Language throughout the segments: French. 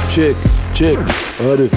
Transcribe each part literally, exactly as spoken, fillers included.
check, check, allez,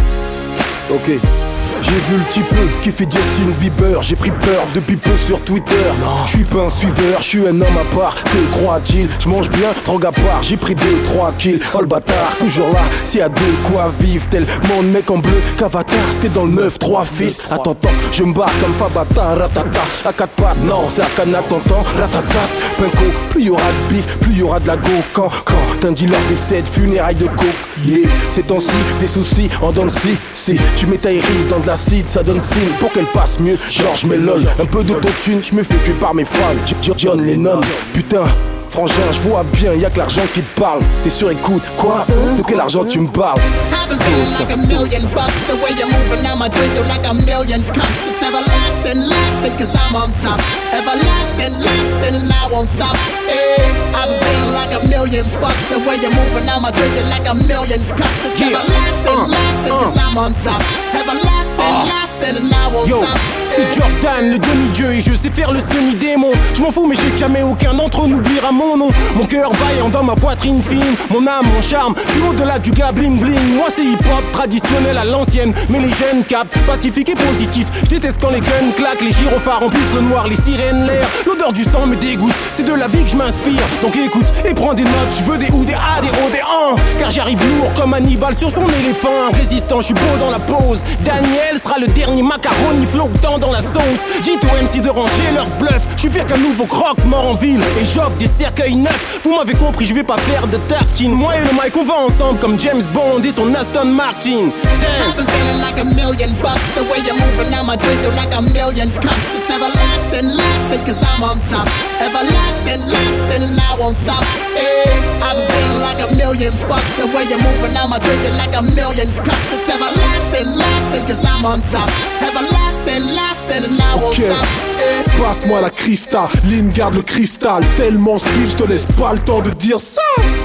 ok. J'ai vu le type qui fait Justin Bieber. J'ai pris peur depuis peu sur Twitter. Je suis pas un suiveur, je suis un homme à part. Que croit-il? Je mange bien, drogue à part. J'ai pris deux, trois kills. Oh le bâtard, toujours là, s'il y a de quoi vivre. Tellement de mec en bleu qu'Avatar. C'était dans le neuf trois fils. Attends, attends, je me barre comme Fabata, ratata. À quatre pattes, non, c'est à Cana, t'entends, ratata. Pinko, plus y'aura de bif, plus y'aura de la go. Quand, quand un dealer décède, funérailles de coke. Yeah, c'est temps-ci, des soucis en dents de scie. Si tu mets ta iris dans de la l'acide, ça donne signe pour qu'elle passe mieux. Genre je m'élole, un peu d'autotune, je me fais tuer par mes fans. John Lennon, putain, frangin, je vois bien, y'a que l'argent qui te parle. T'es sur écoute, quoi? De quel argent tu me parles? Like a million bucks, the way you're moving now, my drink you like a million cups. It's everlasting, lasting, cause I'm on top. Everlasting, lasting, and I won't stop. Hey, I'm feeling like a million bucks, the way you're moving now, my drink you like a million cups. It's Yeah. everlasting, Uh, lasting, cause uh. I'm on top. Everlasting, Uh. lasting, and I won't Yo, stop. c'est Jordan, le demi-dieu, et je sais faire le semi-démon. Je m'en fous, mais j'ai jamais aucun d'entre eux n'oubliera mon nom. Mon cœur vaillant dans ma poitrine fine, mon âme, mon charme. Je suis au-delà du gars bling bling. Moi, c'est hip-hop traditionnel à l'ancienne, mais les jeunes capent, pacifique et positif. Je déteste quand les guns claquent, les gyrophares remplissent le noir, les sirènes l'air. L'odeur du sang me dégoûte, c'est de la vie que je m'inspire. Donc écoute et prends des notes, je veux des ou, des a, des o, des an. Car j'arrive lourd comme Hannibal sur son éléphant. Résistant, je suis beau dans la pose. Daniel sera le dernier macaroni flottant dans la sauce. Dites aux M C de ranger leur bluff. Je suis pire qu'un nouveau croque mort en ville et j'offre des cercueils neufs. Vous m'avez compris, je vais pas faire de tartine. Moi et le Mike on va ensemble comme James Bond et son Aston Martin. I've been feeling like a million bucks, the way you're moving now, my drink you like a million cups. It's everlasting, lasting, cause I'm on top. Everlasting, lasting, and I won't stop. Hey, I've been feeling like a million bucks, the way you're moving now, my drink you like a million cups. It's everlasting, lasting, cause I'm on top. Everlasting, lasting, and I won't Ok. stop. Hey. Passe-moi la cristalline, garde le cristal. Tellement speed, je te laisse pas le temps de dire ça.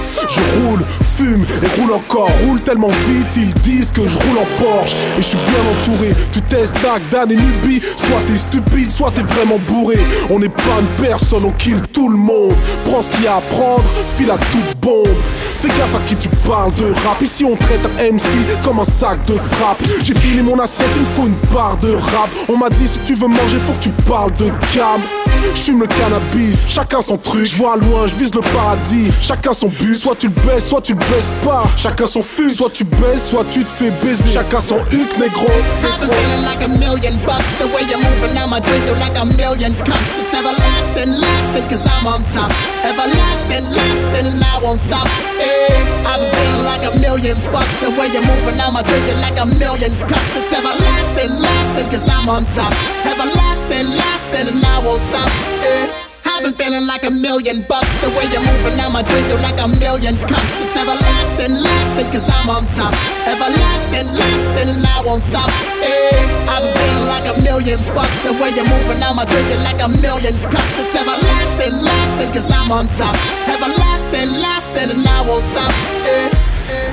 Je roule, fume et roule encore. Roule tellement vite, ils disent que je roule en Porsche. Et je suis bien entouré, tu testes Dan et Nubi. Soit t'es stupide, soit t'es vraiment bourré. On n'est pas une personne, on kill tout le monde. Prends ce qu'il y a à prendre, file à toute bombe. Fais gaffe à qui tu parles de rap. Ici on traite un M C comme un sac de frappe. J'ai fini mon assiette, il me faut une barre de rap. On m'a dit si tu veux manger, faut que tu parles de cam. J'fume le cannabis, chacun son truc. J'vois loin, j'vise le paradis. Chacun son but, soit tu le baisses, soit tu le baisses pas. Chacun son fut, soit tu baisses, soit tu te fais baiser. Chacun son huc, négro. I've been feeling like a million bucks, the way you're moving now, my drink you like a million cups. It's everlasting, lasting, cause I'm on top. Everlasting, lasting, and I won't stop. Hey, I've been feeling like a million bucks, the way you're moving now, my drink you like a million cups. It's everlasting, lasting, cause I'm on top. Everlasting, lasting, and I won't stop. Hey. I've been feeling like a million bucks, the way you're moving now, my drink you like a million cups. It's everlasting, lasting, cause I'm on top. Everlasting, lasting, and I won't stop. Hey, I've been feeling like a million bucks, the way you're moving now, my drink you like a million cups. It's everlasting, lasting, cause I'm on top. Everlasting, lasting, and I won't stop. Hey, hey.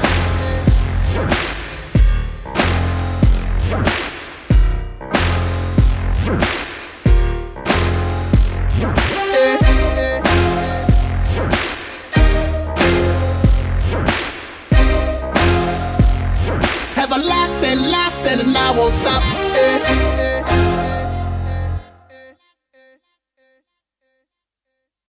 Everlasting, lasting, and I won't stop. Eh, eh.